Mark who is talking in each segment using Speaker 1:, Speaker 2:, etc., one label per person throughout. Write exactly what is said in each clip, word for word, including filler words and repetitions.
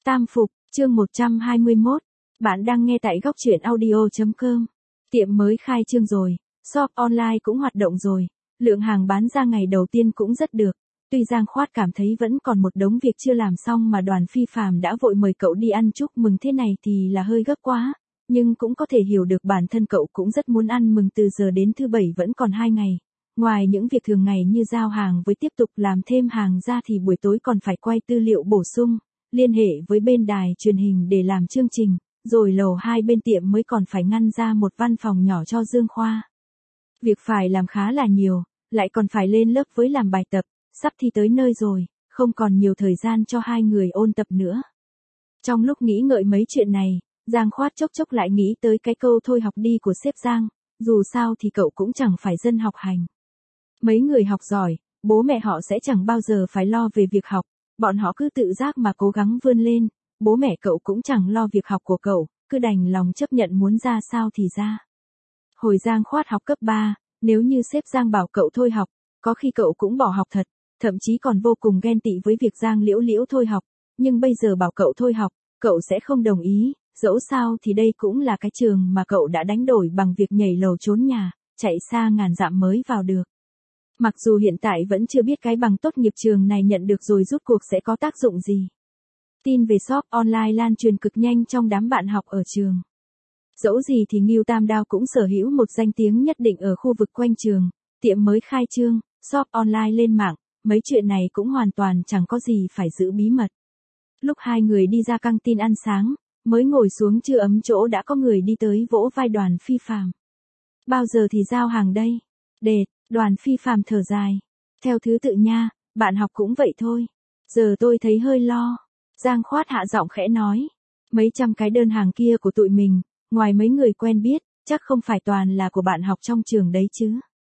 Speaker 1: Tam phục, chương một trăm hai mươi mốt. Bạn đang nghe tại góc truyện audio chấm com. Tiệm mới khai trương rồi, shop online cũng hoạt động rồi, lượng hàng bán ra ngày đầu tiên cũng rất được. Tuy Giang Khoát cảm thấy vẫn còn một đống việc chưa làm xong mà Đoàn Phi Phàm đã vội mời cậu đi ăn chúc mừng thế này thì là hơi gấp quá, nhưng cũng có thể hiểu được bản thân cậu cũng rất muốn ăn mừng từ giờ đến thứ bảy vẫn còn hai ngày. Ngoài những việc thường ngày như giao hàng với tiếp tục làm thêm hàng ra thì buổi tối còn phải quay tư liệu bổ sung, liên hệ với bên đài truyền hình để làm chương trình, rồi lầu hai bên tiệm mới còn phải ngăn ra một văn phòng nhỏ cho Dương Khoa. Việc phải làm khá là nhiều, lại còn phải lên lớp với làm bài tập, sắp thi tới nơi rồi, không còn nhiều thời gian cho hai người ôn tập nữa. Trong lúc nghĩ ngợi mấy chuyện này, Giang Khoát chốc chốc lại nghĩ tới cái câu thôi học đi của sếp Giang, dù sao thì cậu cũng chẳng phải dân học hành. Mấy người học giỏi, bố mẹ họ sẽ chẳng bao giờ phải lo về việc học, bọn họ cứ tự giác mà cố gắng vươn lên, bố mẹ cậu cũng chẳng lo việc học của cậu, cứ đành lòng chấp nhận muốn ra sao thì ra. Hồi Giang Khoát học cấp ba, nếu như sếp Giang bảo cậu thôi học, có khi cậu cũng bỏ học thật, thậm chí còn vô cùng ghen tị với việc Giang Liễu Liễu thôi học, nhưng bây giờ bảo cậu thôi học, cậu sẽ không đồng ý, dẫu sao thì đây cũng là cái trường mà cậu đã đánh đổi bằng việc nhảy lầu trốn nhà, chạy xa ngàn dặm mới vào được. Mặc dù hiện tại vẫn chưa biết cái bằng tốt nghiệp trường này nhận được rồi rút cuộc sẽ có tác dụng gì. Tin về shop online lan truyền cực nhanh trong đám bạn học ở trường. Dẫu gì thì Ngưu Tam Đao cũng sở hữu một danh tiếng nhất định ở khu vực quanh trường, tiệm mới khai trương, shop online lên mạng, mấy chuyện này cũng hoàn toàn chẳng có gì phải giữ bí mật. Lúc hai người đi ra căng tin ăn sáng, mới ngồi xuống chưa ấm chỗ đã có người đi tới vỗ vai Đoàn Phi Phàm. Bao giờ thì giao hàng đây? Đệt, Đoàn Phi Phàm thở dài. Theo thứ tự nha, bạn học cũng vậy thôi. Giờ tôi thấy hơi lo. Giang Khoát hạ giọng khẽ nói. Mấy trăm cái đơn hàng kia của tụi mình, ngoài mấy người quen biết, chắc không phải toàn là của bạn học trong trường đấy chứ.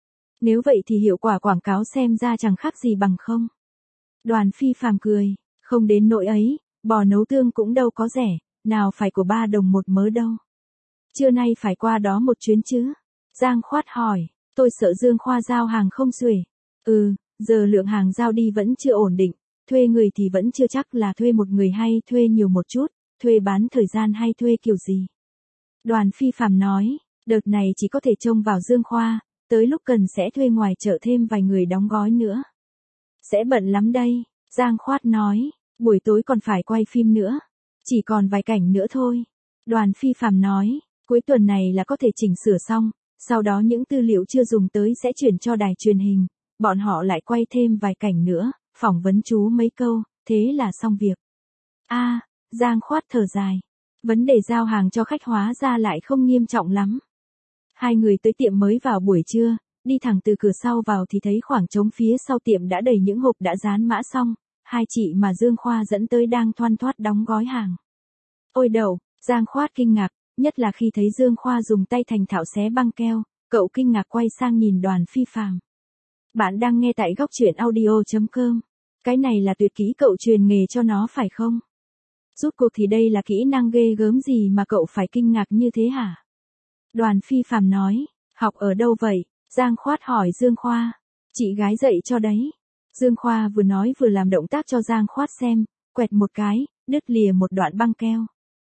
Speaker 1: Nếu vậy thì hiệu quả quảng cáo xem ra chẳng khác gì bằng không. Đoàn Phi Phàm cười, không đến nỗi ấy, bò nấu tương cũng đâu có rẻ, nào phải của ba đồng một mớ đâu. Trưa nay phải qua đó một chuyến chứ? Giang Khoát hỏi, tôi sợ Dương Khoa giao hàng không xuể. Ừ, giờ lượng hàng giao đi vẫn chưa ổn định, thuê người thì vẫn chưa chắc là thuê một người hay thuê nhiều một chút, thuê bán thời gian hay thuê kiểu gì. Đoàn Phi Phàm nói, đợt này chỉ có thể trông vào Dương Khoa, tới lúc cần sẽ thuê ngoài chợ thêm vài người đóng gói nữa. Sẽ bận lắm đây, Giang Khoát nói, buổi tối còn phải quay phim nữa, chỉ còn vài cảnh nữa thôi. Đoàn Phi Phàm nói, cuối tuần này là có thể chỉnh sửa xong, sau đó những tư liệu chưa dùng tới sẽ chuyển cho đài truyền hình, bọn họ lại quay thêm vài cảnh nữa, phỏng vấn chú mấy câu, thế là xong việc. A, à, Giang Khoát thở dài, vấn đề giao hàng cho khách hóa ra lại không nghiêm trọng lắm. Hai người tới tiệm mới vào buổi trưa, đi thẳng từ cửa sau vào thì thấy khoảng trống phía sau tiệm đã đầy những hộp đã dán mã xong, hai chị mà Dương Khoa dẫn tới đang thoăn thoắt đóng gói hàng. Ôi đậu, Giang Khoát kinh ngạc, nhất là khi thấy Dương Khoa dùng tay thành thạo xé băng keo, cậu kinh ngạc quay sang nhìn Đoàn Phi Phàm. Bạn đang nghe tại góc truyện audio chấm com. Cái này là tuyệt kỹ cậu truyền nghề cho nó phải không? Rút cuộc thì đây là kỹ năng ghê gớm gì mà cậu phải kinh ngạc như thế hả? Đoàn Phi Phàm nói, học ở đâu vậy? Giang Khoát hỏi Dương Khoa. Chị gái dạy cho đấy. Dương Khoa vừa nói vừa làm động tác cho Giang Khoát xem, quẹt một cái, đứt lìa một đoạn băng keo.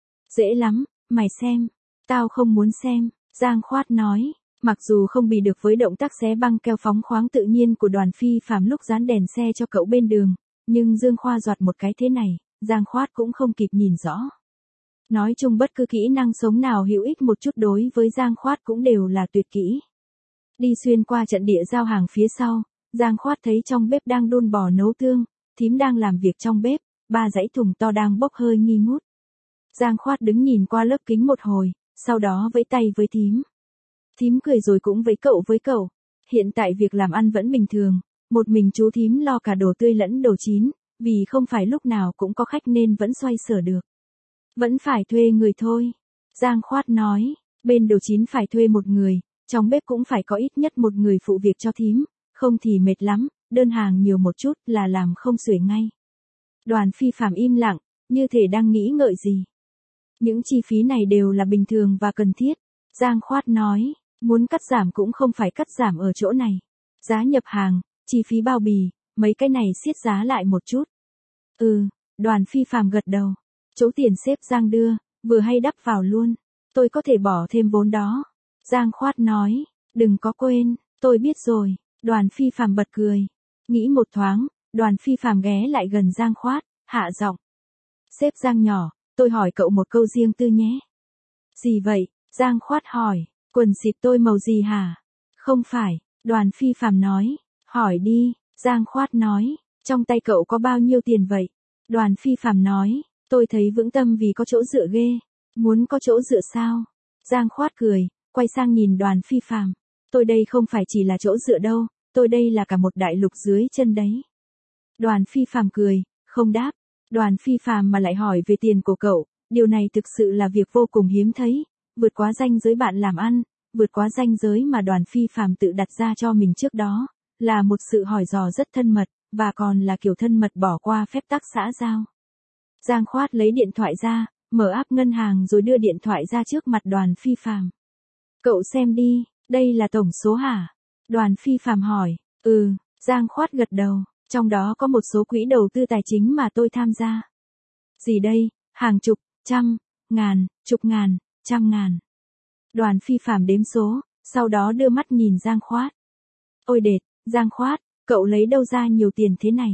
Speaker 1: Dễ lắm, mày xem. Tao không muốn xem, Giang Khoát nói. Mặc dù không bị được với động tác xé băng keo phóng khoáng tự nhiên của Đoàn Phi Phàm lúc dán đèn xe cho cậu bên đường, nhưng Dương Khoa giọt một cái thế này, Giang Khoát cũng không kịp nhìn rõ. Nói chung bất cứ kỹ năng sống nào hữu ích một chút đối với Giang Khoát cũng đều là tuyệt kỹ. Đi xuyên qua trận địa giao hàng phía sau, Giang Khoát thấy trong bếp đang đun bò nấu tương, thím đang làm việc trong bếp, ba dãy thùng to đang bốc hơi nghi ngút. Giang Khoát đứng nhìn qua lớp kính một hồi, sau đó vẫy tay với thím. Thím cười rồi cũng vẫy cậu với cậu. Hiện tại việc làm ăn vẫn bình thường, một mình chú thím lo cả đồ tươi lẫn đồ chín, vì không phải lúc nào cũng có khách nên vẫn xoay sở được. Vẫn phải thuê người thôi. Giang Khoát nói, bên đồ chín phải thuê một người, trong bếp cũng phải có ít nhất một người phụ việc cho thím, không thì mệt lắm, đơn hàng nhiều một chút là làm không xuể ngay. Đoàn Phi Phàm im lặng, như thể đang nghĩ ngợi gì. Những chi phí này đều là bình thường và cần thiết. Giang Khoát nói, muốn cắt giảm cũng không phải cắt giảm ở chỗ này. Giá nhập hàng, chi phí bao bì, mấy cái này siết giá lại một chút. Ừ, Đoàn Phi Phàm gật đầu. Chỗ tiền sếp Giang đưa, vừa hay đắp vào luôn. Tôi có thể bỏ thêm vốn đó. Giang Khoát nói, đừng có quên, tôi biết rồi. Đoàn Phi Phàm bật cười. Nghĩ một thoáng, Đoàn Phi Phàm ghé lại gần Giang Khoát, hạ giọng. Sếp Giang nhỏ, tôi hỏi cậu một câu riêng tư nhé. Gì vậy? Giang Khoát hỏi, quần xịp tôi màu gì hả? Không phải, Đoàn Phi Phàm nói, hỏi đi. Giang Khoát nói, trong tay cậu có bao nhiêu tiền vậy? Đoàn Phi Phàm nói, tôi thấy vững tâm vì có chỗ dựa ghê. Muốn có chỗ dựa sao? Giang Khoát cười, quay sang nhìn Đoàn Phi Phàm. Tôi đây không phải chỉ là chỗ dựa đâu, tôi đây là cả một đại lục dưới chân đấy. Đoàn Phi Phàm cười, không đáp. Đoàn Phi Phàm mà lại hỏi về tiền của cậu, điều này thực sự là việc vô cùng hiếm thấy, vượt quá ranh giới bạn làm ăn, vượt quá ranh giới mà Đoàn Phi Phàm tự đặt ra cho mình trước đó, là một sự hỏi dò rất thân mật, và còn là kiểu thân mật bỏ qua phép tắc xã giao. Giang Khoát lấy điện thoại ra, mở app ngân hàng rồi đưa điện thoại ra trước mặt Đoàn Phi Phàm. Cậu xem đi, đây là tổng số hả? Đoàn Phi Phàm hỏi. Ừ, Giang Khoát gật đầu, trong đó có một số quỹ đầu tư tài chính mà tôi tham gia. Gì đây? Hàng chục, trăm, ngàn, chục ngàn, trăm ngàn. Đoàn Phi Phàm đếm số, sau đó đưa mắt nhìn Giang Khoát. Ôi đệt, Giang Khoát, cậu lấy đâu ra nhiều tiền thế này?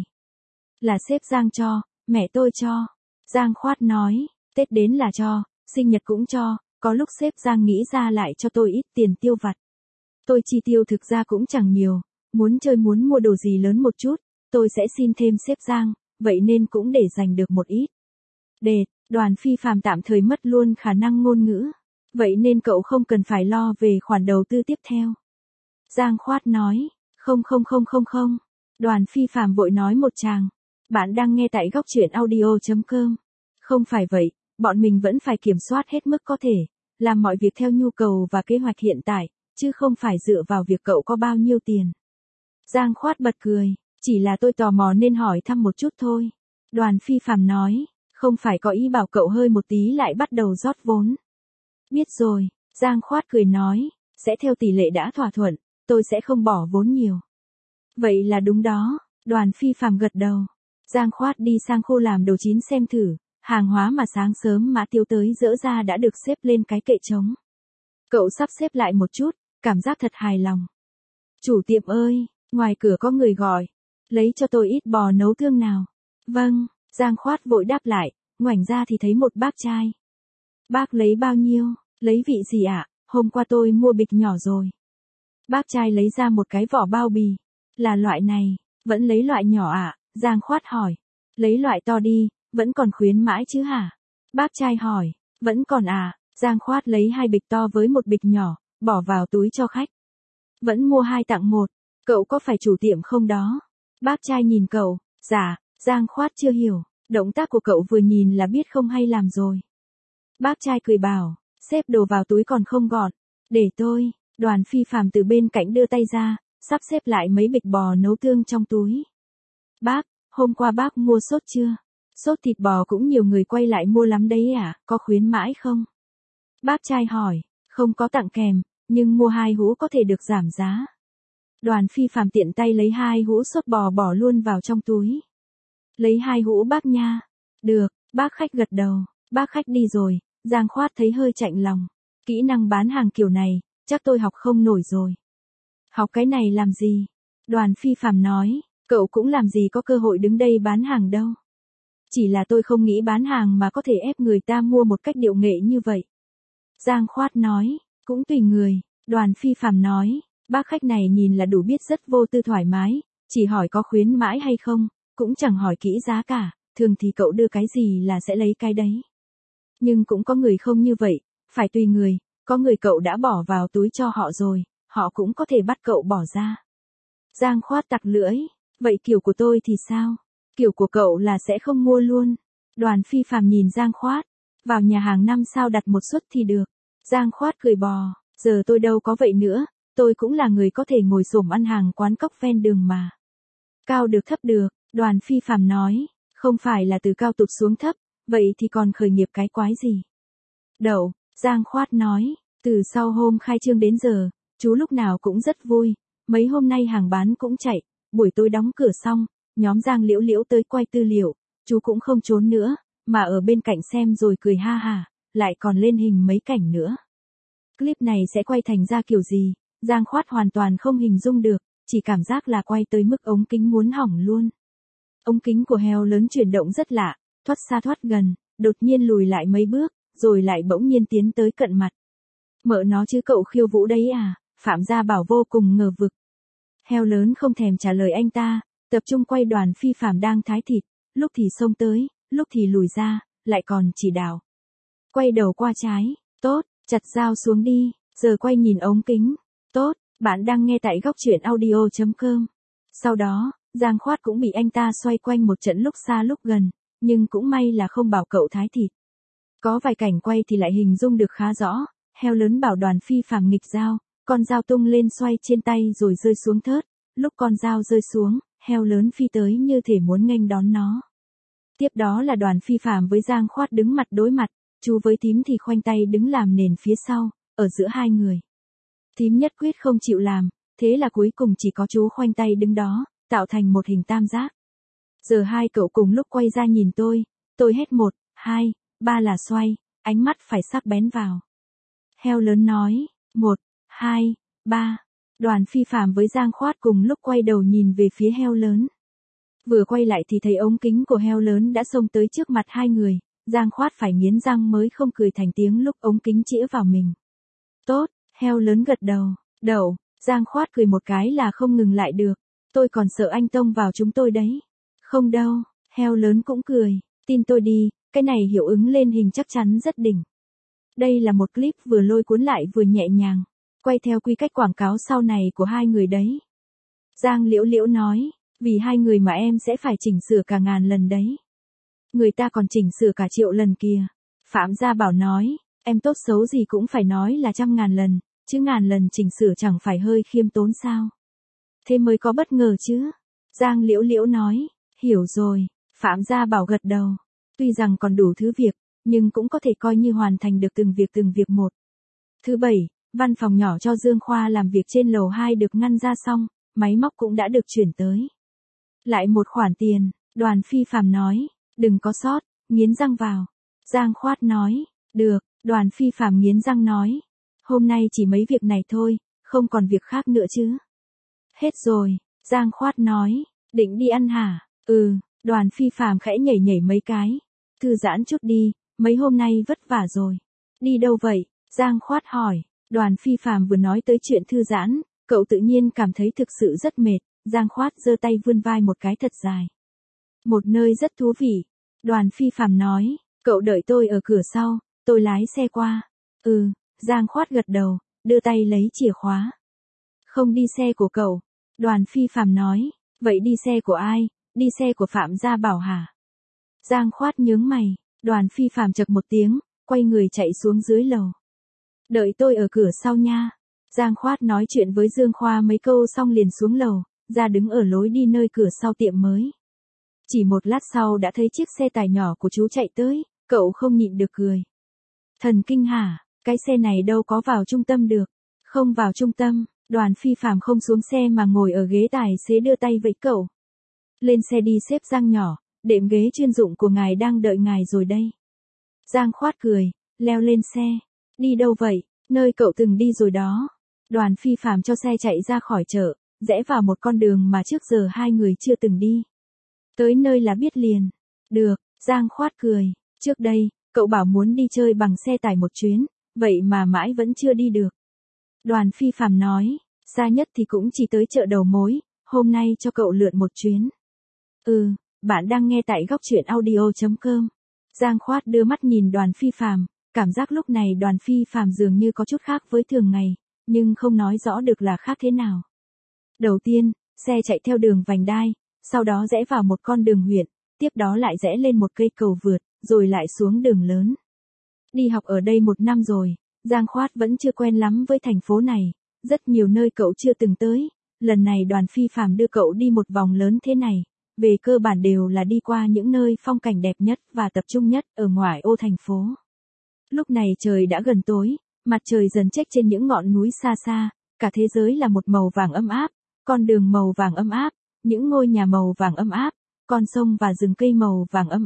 Speaker 1: Là sếp Giang cho, mẹ tôi cho. Giang Khoát nói, Tết đến là cho, sinh nhật cũng cho, có lúc sếp Giang nghĩ ra lại cho tôi ít tiền tiêu vặt. Tôi chi tiêu thực ra cũng chẳng nhiều, muốn chơi muốn mua đồ gì lớn một chút, tôi sẽ xin thêm sếp Giang, vậy nên cũng để dành được một ít. Đệt, Đoàn Phi Phàm tạm thời mất luôn khả năng ngôn ngữ, vậy nên cậu không cần phải lo về khoản đầu tư tiếp theo. Giang Khoát nói, không không không không không. Đoàn Phi Phàm vội nói một tràng. Bạn đang nghe tại góc truyện audio chấm com. Không phải vậy, bọn mình vẫn phải kiểm soát hết mức có thể, làm mọi việc theo nhu cầu và kế hoạch hiện tại, chứ không phải dựa vào việc cậu có bao nhiêu tiền. Giang Khoát bật cười, chỉ là tôi tò mò nên hỏi thăm một chút thôi. Đoàn Phi Phàm nói, không phải có ý bảo cậu hơi một tí lại bắt đầu rót vốn. Biết rồi, Giang Khoát cười nói, sẽ theo tỷ lệ đã thỏa thuận, tôi sẽ không bỏ vốn nhiều. Vậy là đúng đó, Đoàn Phi Phàm gật đầu. Giang Khoát đi sang khu làm đồ chín xem thử, hàng hóa mà sáng sớm Mã Tiêu tới dỡ ra đã được xếp lên cái kệ trống. Cậu sắp xếp lại một chút, cảm giác thật hài lòng. Chủ tiệm ơi, ngoài cửa có người gọi, lấy cho tôi ít bò nấu thương nào. Vâng, Giang Khoát vội đáp lại, ngoảnh ra thì thấy một bác trai. Bác lấy bao nhiêu, lấy vị gì ạ? Hôm qua tôi mua bịch nhỏ rồi. Bác trai lấy ra một cái vỏ bao bì. Là loại này, vẫn lấy loại nhỏ ạ? Giang Khoát hỏi. Lấy loại to đi, vẫn còn khuyến mãi chứ hả? Bác trai hỏi. Vẫn còn à? Giang Khoát lấy hai bịch to với một bịch nhỏ, bỏ vào túi cho khách. Vẫn mua hai tặng một. Cậu có phải chủ tiệm không đó? Bác trai nhìn cậu. Dạ, Giang Khoát chưa hiểu. Động tác của cậu vừa nhìn là biết không hay làm rồi. Bác trai cười bảo, xếp đồ vào túi còn không gọn. Để tôi. Đoàn Phi Phàm từ bên cạnh đưa tay ra, sắp xếp lại mấy bịch bò nấu tương trong túi. Bác, hôm qua bác mua sốt chưa? Sốt thịt bò cũng nhiều người quay lại mua lắm đấy à, có khuyến mãi không? Bác trai hỏi, không có tặng kèm, nhưng mua hai hũ có thể được giảm giá. Đoàn Phi Phàm tiện tay lấy hai hũ sốt bò bỏ luôn vào trong túi. Lấy hai hũ bác nha. Được, bác khách gật đầu. Bác khách đi rồi, Giang Khoát thấy hơi chạnh lòng. Kỹ năng bán hàng kiểu này, chắc tôi học không nổi rồi. Học cái này làm gì? Đoàn Phi Phàm nói, cậu cũng làm gì có cơ hội đứng đây bán hàng đâu. Chỉ là tôi không nghĩ bán hàng mà có thể ép người ta mua một cách điệu nghệ như vậy. Giang Khoát nói, cũng tùy người. Đoàn Phi Phàm nói, bác khách này nhìn là đủ biết rất vô tư thoải mái, chỉ hỏi có khuyến mãi hay không, cũng chẳng hỏi kỹ giá cả, thường thì cậu đưa cái gì là sẽ lấy cái đấy. Nhưng cũng có người không như vậy, phải tùy người, có người cậu đã bỏ vào túi cho họ rồi, họ cũng có thể bắt cậu bỏ ra. Giang Khoát tặc lưỡi, vậy kiểu của tôi thì sao? Kiểu của cậu là sẽ không mua luôn. Đoàn Phi Phàm nhìn Giang Khoát, vào nhà hàng năm sao đặt một suất thì được. Giang Khoát cười bò, giờ tôi đâu có vậy nữa, tôi cũng là người có thể ngồi xổm ăn hàng quán cóc ven đường mà. Cao được thấp được, Đoàn Phi Phàm nói, không phải là từ cao tụt xuống thấp, vậy thì còn khởi nghiệp cái quái gì? Đậu, Giang Khoát nói, từ sau hôm khai trương đến giờ, chú lúc nào cũng rất vui, mấy hôm nay hàng bán cũng chạy, buổi tối đóng cửa xong, nhóm Giang Liễu Liễu tới quay tư liệu, chú cũng không trốn nữa, mà ở bên cạnh xem rồi cười ha hả, lại còn lên hình mấy cảnh nữa. Clip này sẽ quay thành ra kiểu gì, Giang Khoát hoàn toàn không hình dung được, chỉ cảm giác là quay tới mức ống kính muốn hỏng luôn. Ống kính của heo lớn chuyển động rất lạ, thoát xa thoát gần, đột nhiên lùi lại mấy bước, rồi lại bỗng nhiên tiến tới cận mặt. Mợ nó chứ cậu khiêu vũ đấy à, Phạm Gia Bảo vô cùng ngờ vực. Heo lớn không thèm trả lời anh ta, tập trung quay Đoàn Phi Phạm đang thái thịt, lúc thì xông tới, lúc thì lùi ra, lại còn chỉ đạo. Quay đầu qua trái, tốt, chặt dao xuống đi, giờ quay nhìn ống kính, tốt, bạn đang nghe tại góc truyện audio chấm com. Sau đó, Giang Khoát cũng bị anh ta xoay quanh một trận lúc xa lúc gần, nhưng cũng may là không bảo cậu thái thịt. Có vài cảnh quay thì lại hình dung được khá rõ, heo lớn bảo Đoàn Phi Phạm nghịch dao, con dao tung lên xoay trên tay rồi rơi xuống thớt, lúc con dao rơi xuống, heo lớn phi tới như thể muốn nghênh đón nó. Tiếp đó là Đoàn Phi Phạm với Giang Khoát đứng mặt đối mặt, chú với Tím thì khoanh tay đứng làm nền phía sau, ở giữa hai người. Tím nhất quyết không chịu làm, thế là cuối cùng chỉ có chú khoanh tay đứng đó, tạo thành một hình tam giác. Giờ hai cậu cùng lúc quay ra nhìn tôi, tôi hét một, hai, ba là xoay, ánh mắt phải sắc bén vào. Heo lớn nói, một, hai, ba. Đoàn Phi Phạm với Giang Khoát cùng lúc quay đầu nhìn về phía heo lớn. Vừa quay lại thì thấy ống kính của heo lớn đã xông tới trước mặt hai người, Giang Khoát phải nghiến răng mới không cười thành tiếng lúc ống kính chĩa vào mình. Tốt, heo lớn gật đầu, đậu, Giang Khoát cười một cái là không ngừng lại được, tôi còn sợ anh tông vào chúng tôi đấy. Không đâu, heo lớn cũng cười, tin tôi đi, cái này hiệu ứng lên hình chắc chắn rất đỉnh. Đây là một clip vừa lôi cuốn lại vừa nhẹ nhàng, quay theo quy cách quảng cáo sau này của hai người đấy. Giang Liễu Liễu nói, vì hai người mà em sẽ phải chỉnh sửa cả ngàn lần đấy. Người ta còn chỉnh sửa cả triệu lần kìa. Phạm Gia Bảo nói, em tốt xấu gì cũng phải nói là trăm ngàn lần, chứ ngàn lần chỉnh sửa chẳng phải hơi khiêm tốn sao. Thế mới có bất ngờ chứ. Giang Liễu Liễu nói, hiểu rồi, Phạm Gia Bảo gật đầu. Tuy rằng còn đủ thứ việc, nhưng cũng có thể coi như hoàn thành được từng việc từng việc một. Thứ bảy, văn phòng nhỏ cho Dương Khoa làm việc trên lầu hai được ngăn ra xong, máy móc cũng đã được chuyển tới. Lại một khoản tiền, Đoàn Phi Phạm nói, đừng có sót, nghiến răng vào. Giang Khoát nói, được, Đoàn Phi Phạm nghiến răng nói, hôm nay chỉ mấy việc này thôi, không còn việc khác nữa chứ. Hết rồi, Giang Khoát nói, định đi ăn hả? Ừ, Đoàn Phi Phạm khẽ nhảy nhảy mấy cái. Thư giãn chút đi, mấy hôm nay vất vả rồi. Đi đâu vậy? Giang Khoát hỏi. Đoàn Phi Phạm vừa nói tới chuyện thư giãn, cậu tự nhiên cảm thấy thực sự rất mệt. Giang Khoát giơ tay vươn vai một cái thật dài. Một nơi rất thú vị. Đoàn Phi Phạm nói, cậu đợi tôi ở cửa sau, tôi lái xe qua. Ừ, Giang Khoát gật đầu, đưa tay lấy chìa khóa. Không đi xe của cậu. Đoàn Phi Phạm nói, vậy đi xe của ai? Đi xe của Phạm Gia Bảo hả? Giang Khoát nhướng mày, Đoàn Phi Phạm chậc một tiếng, quay người chạy xuống dưới lầu. Đợi tôi ở cửa sau nha. Giang Khoát nói chuyện với Dương Khoa mấy câu xong liền xuống lầu, ra đứng ở lối đi nơi cửa sau tiệm mới. Chỉ một lát sau đã thấy chiếc xe tải nhỏ của chú chạy tới, cậu không nhịn được cười. Thần kinh hả, cái xe này đâu có vào trung tâm được. Không vào trung tâm, Đoàn Phi Phạm không xuống xe mà ngồi ở ghế tài xế đưa tay vẫy cậu. Lên xe đi xếp Giang nhỏ, đệm ghế chuyên dụng của ngài đang đợi ngài rồi đây. Giang Khoát cười, leo lên xe. Đi đâu vậy? Nơi cậu từng đi rồi đó. Đoàn Phi Phạm cho xe chạy ra khỏi chợ, rẽ vào một con đường mà trước giờ hai người chưa từng đi. Tới nơi là biết liền. Được, Giang Khoát cười. Trước đây, cậu bảo muốn đi chơi bằng xe tải một chuyến, vậy mà mãi vẫn chưa đi được. Đoàn Phi Phạm nói, xa nhất thì cũng chỉ tới chợ đầu mối, hôm nay cho cậu lượn một chuyến. Ừ, bạn đang nghe tại góc truyện audio chấm com. Giang Khoát đưa mắt nhìn Đoàn Phi Phạm, cảm giác lúc này Đoàn Phi Phạm dường như có chút khác với thường ngày, nhưng không nói rõ được là khác thế nào. Đầu tiên, xe chạy theo đường vành đai, sau đó rẽ vào một con đường huyện, tiếp đó lại rẽ lên một cây cầu vượt, rồi lại xuống đường lớn. Đi học ở đây một năm rồi, Giang Khoát vẫn chưa quen lắm với thành phố này, rất nhiều nơi cậu chưa từng tới, lần này Đoàn Phi Phạm đưa cậu đi một vòng lớn thế này, về cơ bản đều là đi qua những nơi phong cảnh đẹp nhất và tập trung nhất ở ngoại ô thành phố. Lúc này trời đã gần tối, mặt trời dần chếch trên những ngọn núi xa xa, cả thế giới là một màu vàng ấm áp, con đường màu vàng ấm áp, những ngôi nhà màu vàng ấm áp, con sông và rừng cây màu vàng ấm áp,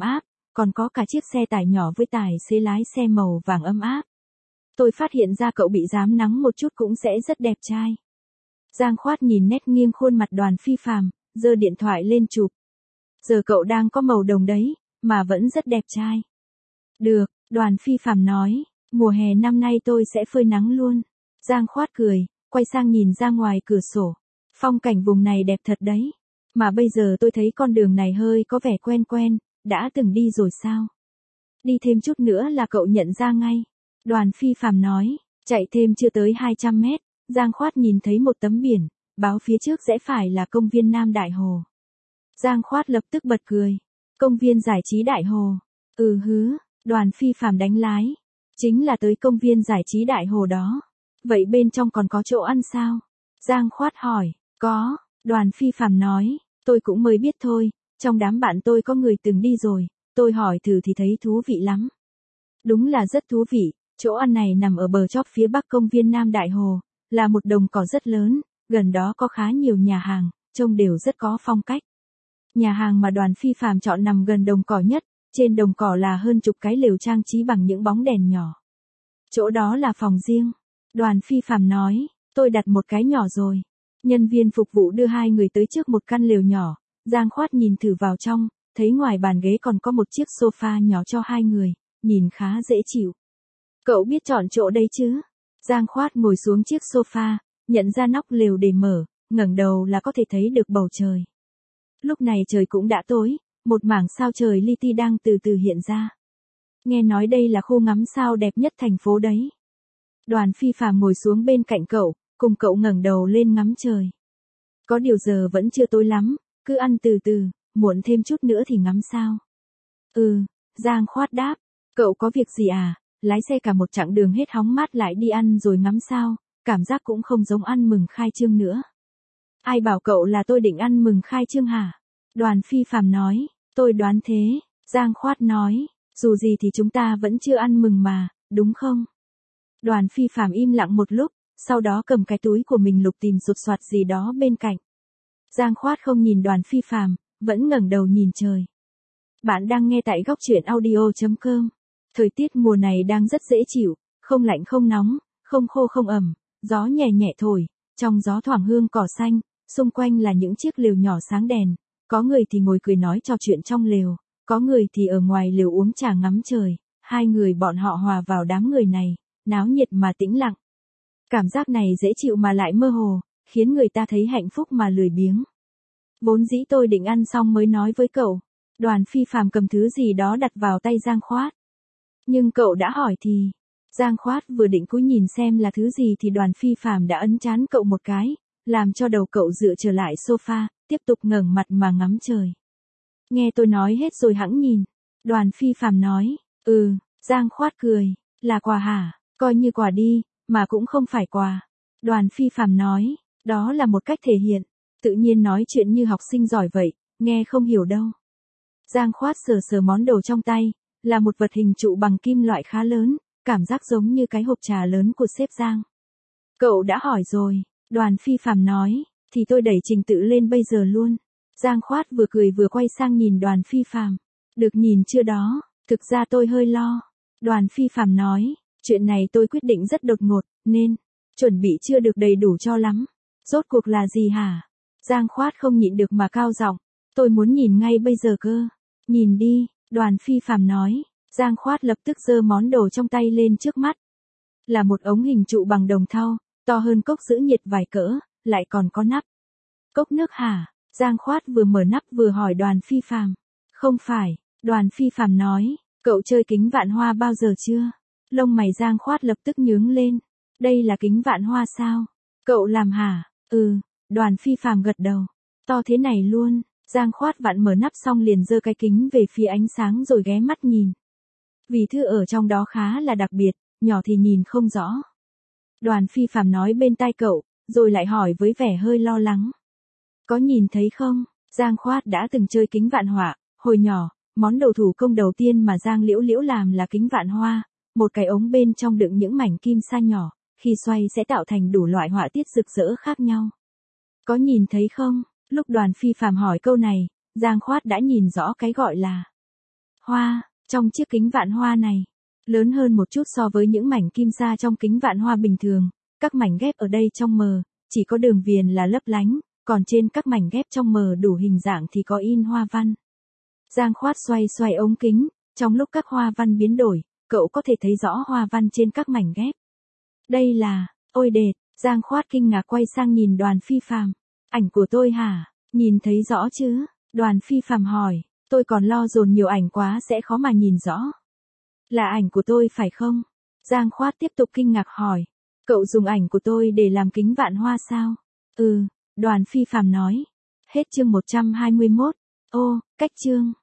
Speaker 1: còn có cả chiếc xe tải nhỏ với tài xế lái xe màu vàng ấm áp. Tôi phát hiện ra cậu bị rám nắng một chút cũng sẽ rất đẹp trai. Giang Khoát nhìn nét nghiêng khuôn mặt Đoàn Phi Phàm, giơ điện thoại lên chụp. Giờ cậu đang có màu đồng đấy, mà vẫn rất đẹp trai. Được, Đoàn Phi Phàm nói, mùa hè năm nay tôi sẽ phơi nắng luôn. Giang Khoát cười, quay sang nhìn ra ngoài cửa sổ. Phong cảnh vùng này đẹp thật đấy. Mà bây giờ tôi thấy con đường này hơi có vẻ quen quen, đã từng đi rồi sao? Đi thêm chút nữa là cậu nhận ra ngay. Đoàn Phi Phàm nói, chạy thêm chưa tới hai trăm mét, Giang Khoát nhìn thấy một tấm biển, báo phía trước rẽ phải là công viên Nam Đại Hồ. Giang Khoát lập tức bật cười. Công viên giải trí Đại Hồ. Ừ hứ, Đoàn Phi Phàm đánh lái. Chính là tới công viên giải trí Đại Hồ đó. Vậy bên trong còn có chỗ ăn sao? Giang Khoát hỏi, có, Đoàn Phi Phàm nói, tôi cũng mới biết thôi, trong đám bạn tôi có người từng đi rồi, tôi hỏi thử thì thấy thú vị lắm. Đúng là rất thú vị, chỗ ăn này nằm ở bờ chóp phía bắc công viên Nam Đại Hồ, là một đồng cỏ rất lớn, gần đó có khá nhiều nhà hàng, trông đều rất có phong cách. Nhà hàng mà Đoàn Phi Phàm chọn nằm gần đồng cỏ nhất, trên đồng cỏ là hơn chục cái lều trang trí bằng những bóng đèn nhỏ. Chỗ đó là phòng riêng. Đoàn Phi Phàm nói, tôi đặt một cái nhỏ rồi. Nhân viên phục vụ đưa hai người tới trước một căn lều nhỏ, Giang Khoát nhìn thử vào trong, thấy ngoài bàn ghế còn có một chiếc sofa nhỏ cho hai người, nhìn khá dễ chịu. Cậu biết chọn chỗ đây chứ? Giang Khoát ngồi xuống chiếc sofa, nhận ra nóc lều để mở, ngẩng đầu là có thể thấy được bầu trời. Lúc này trời cũng đã tối, một mảng sao trời li ti đang từ từ hiện ra. Nghe nói đây là khu ngắm sao đẹp nhất thành phố đấy. Đoàn Phi Phàm ngồi xuống bên cạnh cậu, cùng cậu ngẩng đầu lên ngắm trời. Có điều giờ vẫn chưa tối lắm, cứ ăn từ từ, muộn thêm chút nữa thì ngắm sao. Ừ, Giang Khoát đáp, cậu có việc gì à, lái xe cả một chặng đường hết hóng mát lại đi ăn rồi ngắm sao, cảm giác cũng không giống ăn mừng khai trương nữa. Ai bảo cậu là tôi định ăn mừng khai trương hả? Đoàn Phi Phàm nói, tôi đoán thế. Giang Khoát nói, dù gì thì chúng ta vẫn chưa ăn mừng mà, đúng không? Đoàn Phi Phàm im lặng một lúc, sau đó cầm cái túi của mình lục tìm sột soạt gì đó bên cạnh. Giang Khoát không nhìn Đoàn Phi Phàm, vẫn ngẩng đầu nhìn trời. Bạn đang nghe tại góc truyện audio chấm com. Thời tiết mùa này đang rất dễ chịu, không lạnh không nóng, không khô không ẩm, gió nhẹ nhẹ thổi, trong gió thoảng hương cỏ xanh, xung quanh là những chiếc lều nhỏ sáng đèn, có người thì ngồi cười nói trò chuyện trong lều, có người thì ở ngoài lều uống trà ngắm trời, hai người bọn họ hòa vào đám người này, náo nhiệt mà tĩnh lặng. Cảm giác này dễ chịu mà lại mơ hồ, khiến người ta thấy hạnh phúc mà lười biếng. Vốn dĩ tôi định ăn xong mới nói với cậu. Đoàn Phi Phàm cầm thứ gì đó đặt vào tay Giang Khoát. Nhưng cậu đã hỏi thì, Giang Khoát vừa định cúi nhìn xem là thứ gì thì Đoàn Phi Phàm đã ấn trán cậu một cái, làm cho đầu cậu dựa trở lại sofa, tiếp tục ngẩng mặt mà ngắm trời. Nghe tôi nói hết rồi hẵng nhìn. Đoàn Phi Phàm nói, ừ, Giang Khoát cười, là quà hả, coi như quà đi, mà cũng không phải quà. Đoàn Phi Phàm nói, đó là một cách thể hiện, tự nhiên nói chuyện như học sinh giỏi vậy, nghe không hiểu đâu. Giang Khoát sờ sờ món đồ trong tay, là một vật hình trụ bằng kim loại khá lớn, cảm giác giống như cái hộp trà lớn của sếp Giang. Cậu đã hỏi rồi, Đoàn Phi Phàm nói, thì tôi đẩy trình tự lên bây giờ luôn. Giang Khoát vừa cười vừa quay sang nhìn Đoàn Phi Phàm. Được nhìn chưa đó, thực ra tôi hơi lo. Đoàn Phi Phàm nói, chuyện này tôi quyết định rất đột ngột, nên, chuẩn bị chưa được đầy đủ cho lắm. Rốt cuộc là gì hả? Giang Khoát không nhịn được mà cao giọng, tôi muốn nhìn ngay bây giờ cơ. Nhìn đi, Đoàn Phi Phàm nói. Giang Khoát lập tức giơ món đồ trong tay lên trước mắt. Là một ống hình trụ bằng đồng thau, to hơn cốc giữ nhiệt vài cỡ, lại còn có nắp. Cốc nước hả? Giang Khoát vừa mở nắp vừa hỏi Đoàn Phi Phàm. Không phải, Đoàn Phi Phàm nói, cậu chơi kính vạn hoa bao giờ chưa? Lông mày Giang Khoát lập tức nhướng lên. Đây là kính vạn hoa sao? Cậu làm hả? Ừ, Đoàn Phi Phàm gật đầu. To thế này luôn. Giang Khoát vặn mở nắp xong liền giơ cái kính về phía ánh sáng rồi ghé mắt nhìn. Vì thứ ở trong đó khá là đặc biệt, nhỏ thì nhìn không rõ. Đoàn Phi Phàm nói bên tai cậu, rồi lại hỏi với vẻ hơi lo lắng. Có nhìn thấy không? Giang Khoát đã từng chơi kính vạn họa, hồi nhỏ, món đồ thủ công đầu tiên mà Giang Liễu Liễu làm là kính vạn hoa, một cái ống bên trong đựng những mảnh kim sa nhỏ, khi xoay sẽ tạo thành đủ loại họa tiết rực rỡ khác nhau. Có nhìn thấy không? Lúc Đoàn Phi Phàm hỏi câu này, Giang Khoát đã nhìn rõ cái gọi là hoa, trong chiếc kính vạn hoa này, lớn hơn một chút so với những mảnh kim sa trong kính vạn hoa bình thường. Các mảnh ghép ở đây trong mờ, chỉ có đường viền là lấp lánh, còn trên các mảnh ghép trong mờ đủ hình dạng thì có in hoa văn. Giang Khoát xoay xoay ống kính, trong lúc các hoa văn biến đổi, cậu có thể thấy rõ hoa văn trên các mảnh ghép. Đây là, ôi đệt, Giang Khoát kinh ngạc quay sang nhìn Đoàn Phi Phàm. Ảnh của tôi hả? Nhìn thấy rõ chứ? Đoàn Phi Phàm hỏi, tôi còn lo dồn nhiều ảnh quá sẽ khó mà nhìn rõ. Là ảnh của tôi phải không? Giang Khoát tiếp tục kinh ngạc hỏi, cậu dùng ảnh của tôi để làm kính vạn hoa sao? Ừ, Đoàn Phi Phàm nói. Hết chương một trăm hai mươi mốt. Ô, cách chương.